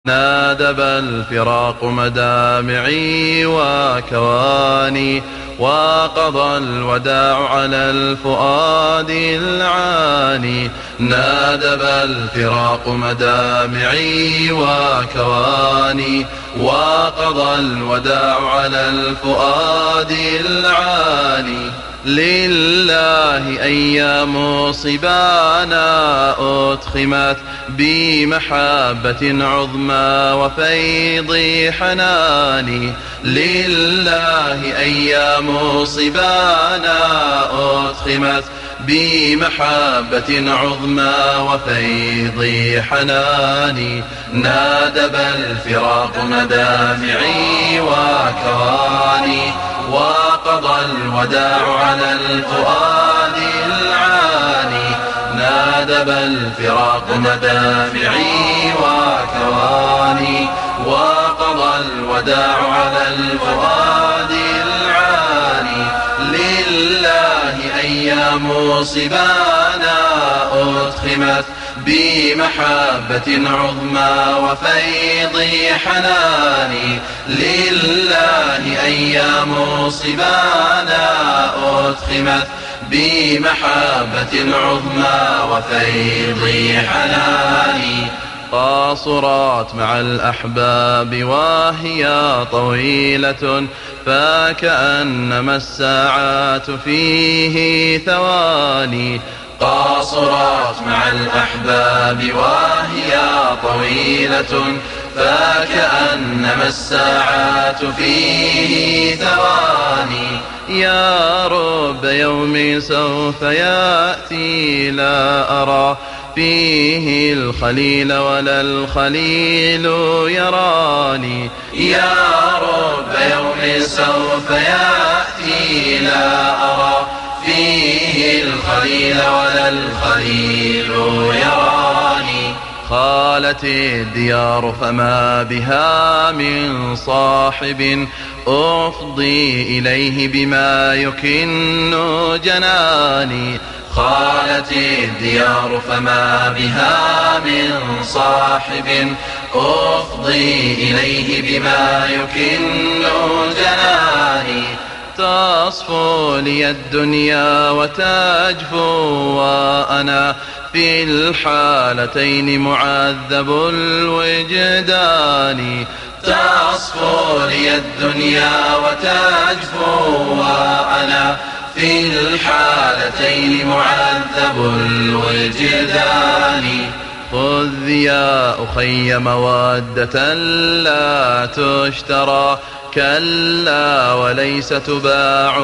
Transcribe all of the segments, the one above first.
نادب الفراق مدامعي وكواني، وقضى الوداع على الفؤاد العاني. نادب الفراق مدامعي وكواني، وقضى الوداع على الفؤاد العاني. لله أيام صبانا أتخمت بمحبة عظمى وفيض حناني. لله أيام صبانا أتخمت بمحبة عظمى وفيض حناني. نادب الفراق مدامعي وكواني، وقضى الوداع على الفؤاد العاني. نادب الفراق مدامعي وكواني، وقضى الوداع على الفؤاد العاني. لله أيام صبانا أتخمت بمحبة عظمى وفيض حناني. لله أيام صبانا أتخمت بمحبة عظمى وفيض حناني. قاصرات مع الأحباب وهي طويلة، فكأنما الساعات فيه ثواني. قاصرات مع الأحباب وهي طويلة، فكأنما الساعات فيه ثواني. يا رب يوم سوف يأتي لا أرى فيه الخليل ولا الخليل يراني. يا رب يوم سوف يأتي لا أرى فيه الخليل ولا الخليل يراني. خالت الديار فما بها من صاحب أفضي إليه بما يكن جناني. خالت الديار فما بها من صاحب أفضي إليه بما يكن جناني. تصفو لي الدنيا وتجفو وأنا في الحالتين معذب الوجدان. تصفو لي الدنيا وتجفو وأنا في الحالتين معذب الوجدان. خذ يا أخي مودة لا تشترى، كلا وليس تباع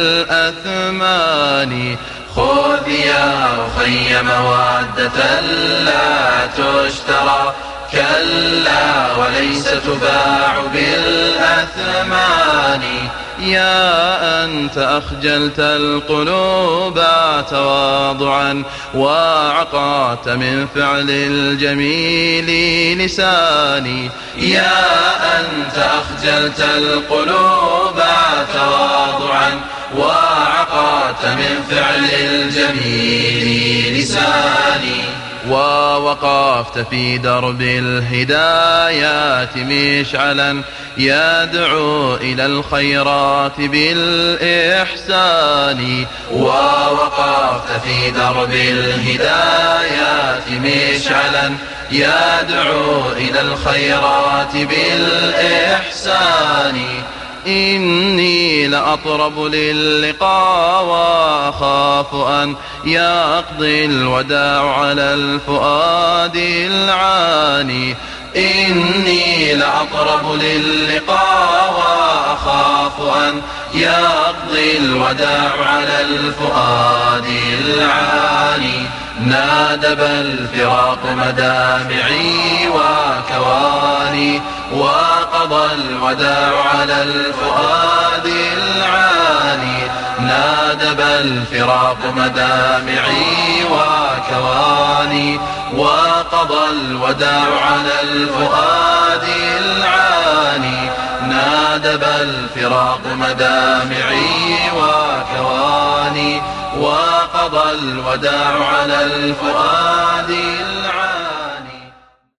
بالأثمان. خذ يا أخي مودة لا تشترى، كلا وليس تباع بالأثمان. يا أنت أخجلت القلوب تواضعا، وعقعت من فعل الجميل لساني. يا أنت أخجلت القلوب تواضعا، وعقعت من فعل الجميل لساني. ووقفت في درب الهدايات مشعلا يدعو إلى الخيرات بالإحسان. ووقفت في درب الهدايات مشعلا يدعو إلى الخيرات بالإحسان. إني لأطرب للقاء وأخاف أن يقضي الوداع على الفؤاد العاني. إني لأطرب للقاء وأخاف أن يقضي الوداع على الفؤاد العاني. نادب الفراق مدامعي وكواني، وقضى الوداع على الفؤاد العاني. نادب الفراق مدامعي وكواني، وقضى الوداع على الفؤاد العاني. نادب الفراق مدامعي وكواني، وقضى الوداع على الفؤاد العاني.